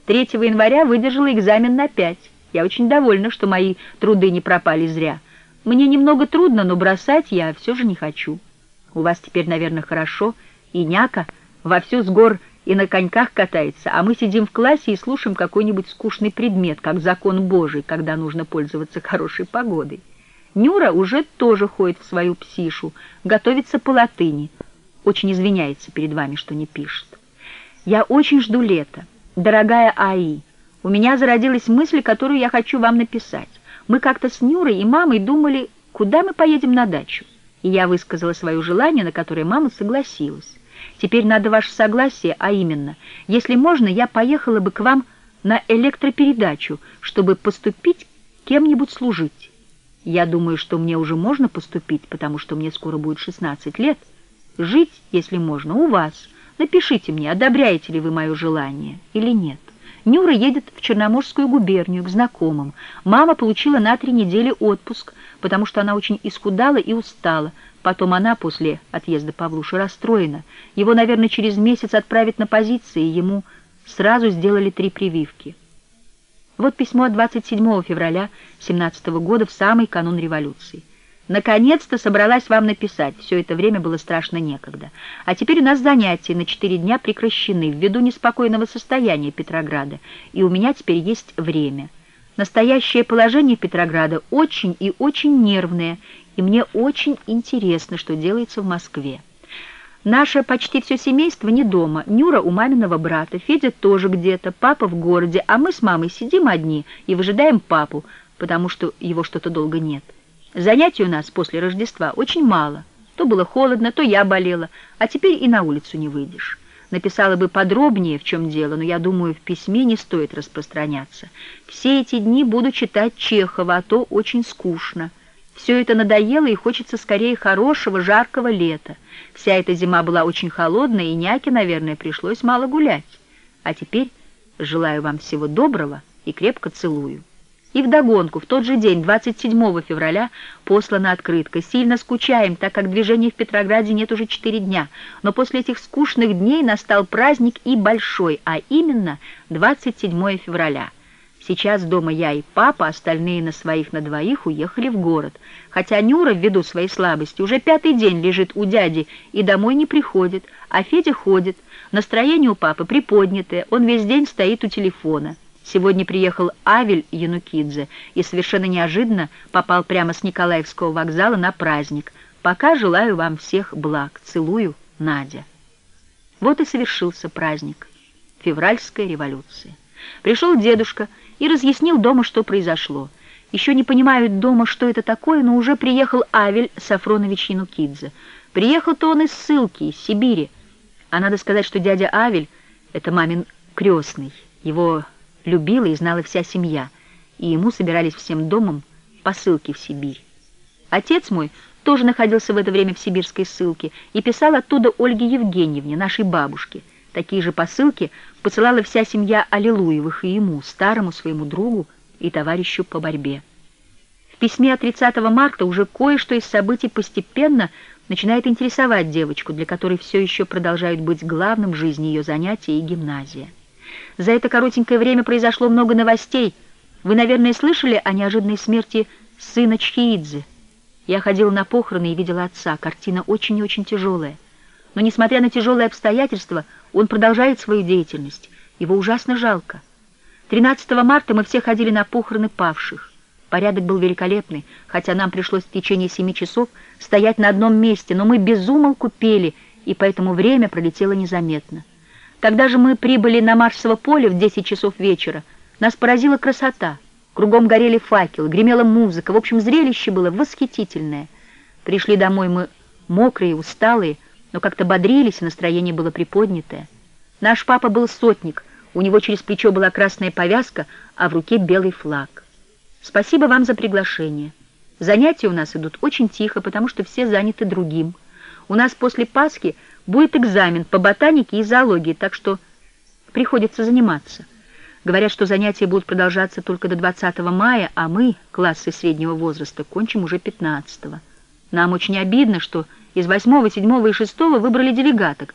3 января выдержала экзамен на 5. Я очень довольна, что мои труды не пропали зря. Мне немного трудно, но бросать я все же не хочу. У вас теперь, наверное, хорошо, и няка вовсю с гор и на коньках катается, а мы сидим в классе и слушаем какой-нибудь скучный предмет, как закон Божий, когда нужно пользоваться хорошей погодой. Нюра уже тоже ходит в свою псишу, готовится по латыни. Очень извиняется перед вами, что не пишет. Я очень жду лета. Дорогая АИ, у меня зародилась мысль, которую я хочу вам написать. Мы как-то с Нюрой и мамой думали, куда мы поедем на дачу. И я высказала свое желание, на которое мама согласилась. Теперь надо ваше согласие, а именно, если можно, я поехала бы к вам на электропередачу, чтобы поступить кем-нибудь служить. Я думаю, что мне уже можно поступить, потому что мне скоро будет 16 лет. Жить, если можно, у вас. Напишите мне, одобряете ли вы мое желание или нет. Нюра едет в Черноморскую губернию к знакомым. Мама получила на 3 недели отпуск, потому что она очень исхудала и устала. Потом она после отъезда Павлуши расстроена. Его, наверное, через месяц отправят на позиции, ему сразу сделали 3 прививки. Вот письмо от 27 февраля 17 года, в самый канун революции. Наконец-то собралась вам написать. Все это время было страшно некогда. А теперь у нас занятия на 4 дня прекращены ввиду неспокойного состояния Петрограда, и у меня теперь есть время. Настоящее положение Петрограда очень и очень нервное, и мне очень интересно, что делается в Москве. Наше почти все семейство не дома. Нюра у маминого брата, Федя тоже где-то, папа в городе, а мы с мамой сидим одни и выжидаем папу, потому что его что-то долго нет. Занятий у нас после Рождества очень мало. То было холодно, то я болела, а теперь и на улицу не выйдешь. Написала бы подробнее, в чем дело, но я думаю, в письме не стоит распространяться. Все эти дни буду читать Чехова, а то очень скучно. Все это надоело, и хочется скорее хорошего, жаркого лета. Вся эта зима была очень холодная, и няке, наверное, пришлось мало гулять. А теперь желаю вам всего доброго и крепко целую. И вдогонку, в тот же день, 27 февраля, послана открытка. Сильно скучаем, так как движения в Петрограде нет уже 4 дня. Но после этих скучных дней настал праздник и большой, а именно 27 февраля. Сейчас дома я и папа, остальные на своих на двоих уехали в город. Хотя Нюра, ввиду своей слабости, уже 5-й день лежит у дяди и домой не приходит, а Федя ходит. Настроение у папы приподнятое, он весь день стоит у телефона. Сегодня приехал Авель Янукидзе и совершенно неожиданно попал прямо с Николаевского вокзала на праздник. Пока желаю вам всех благ. Целую, Надя. Вот и совершился праздник. Февральская революция. Пришел дедушка и разъяснил дома, что произошло. Еще не понимают дома, что это такое, но уже приехал Авель Сафронович Янукидзе. Приехал-то он из ссылки, из Сибири. А надо сказать, что дядя Авель — это мамин крестный. Его любила и знала вся семья, и ему собирались всем домом посылки в Сибирь. Отец мой тоже находился в это время в сибирской ссылке и писал оттуда Ольге Евгеньевне, нашей бабушке. Такие же посылки посылала вся семья Аллилуевых и ему, старому своему другу и товарищу по борьбе. В письме от 30 марта уже кое-что из событий постепенно начинает интересовать девочку, для которой все еще продолжают быть главным в жизни ее занятия и гимназия. За это коротенькое время произошло много новостей. Вы, наверное, слышали о неожиданной смерти сына Чхеидзе. Я ходила на похороны и видела отца. Картина очень и очень тяжелая. Но, несмотря на тяжелые обстоятельства, он продолжает свою деятельность. Его ужасно жалко. 13 марта мы все ходили на похороны павших. Порядок был великолепный, хотя нам пришлось в течение 7 часов стоять на одном месте, но мы без умолку пели, и поэтому время пролетело незаметно. Когда же мы прибыли на Марсово поле в 10 часов вечера, нас поразила красота. Кругом горели факелы, гремела музыка. В общем, зрелище было восхитительное. Пришли домой мы мокрые, усталые, но как-то бодрились, и настроение было приподнятое. Наш папа был сотник, у него через плечо была красная повязка, а в руке белый флаг. Спасибо вам за приглашение. Занятия у нас идут очень тихо, потому что все заняты другим. У нас после Пасхи будет экзамен по ботанике и зоологии, так что приходится заниматься. Говорят, что занятия будут продолжаться только до 20 мая, а мы, классы среднего возраста, кончим уже 15-го. Нам очень обидно, что из 8-го, 7-го и 6-го выбрали делегаток,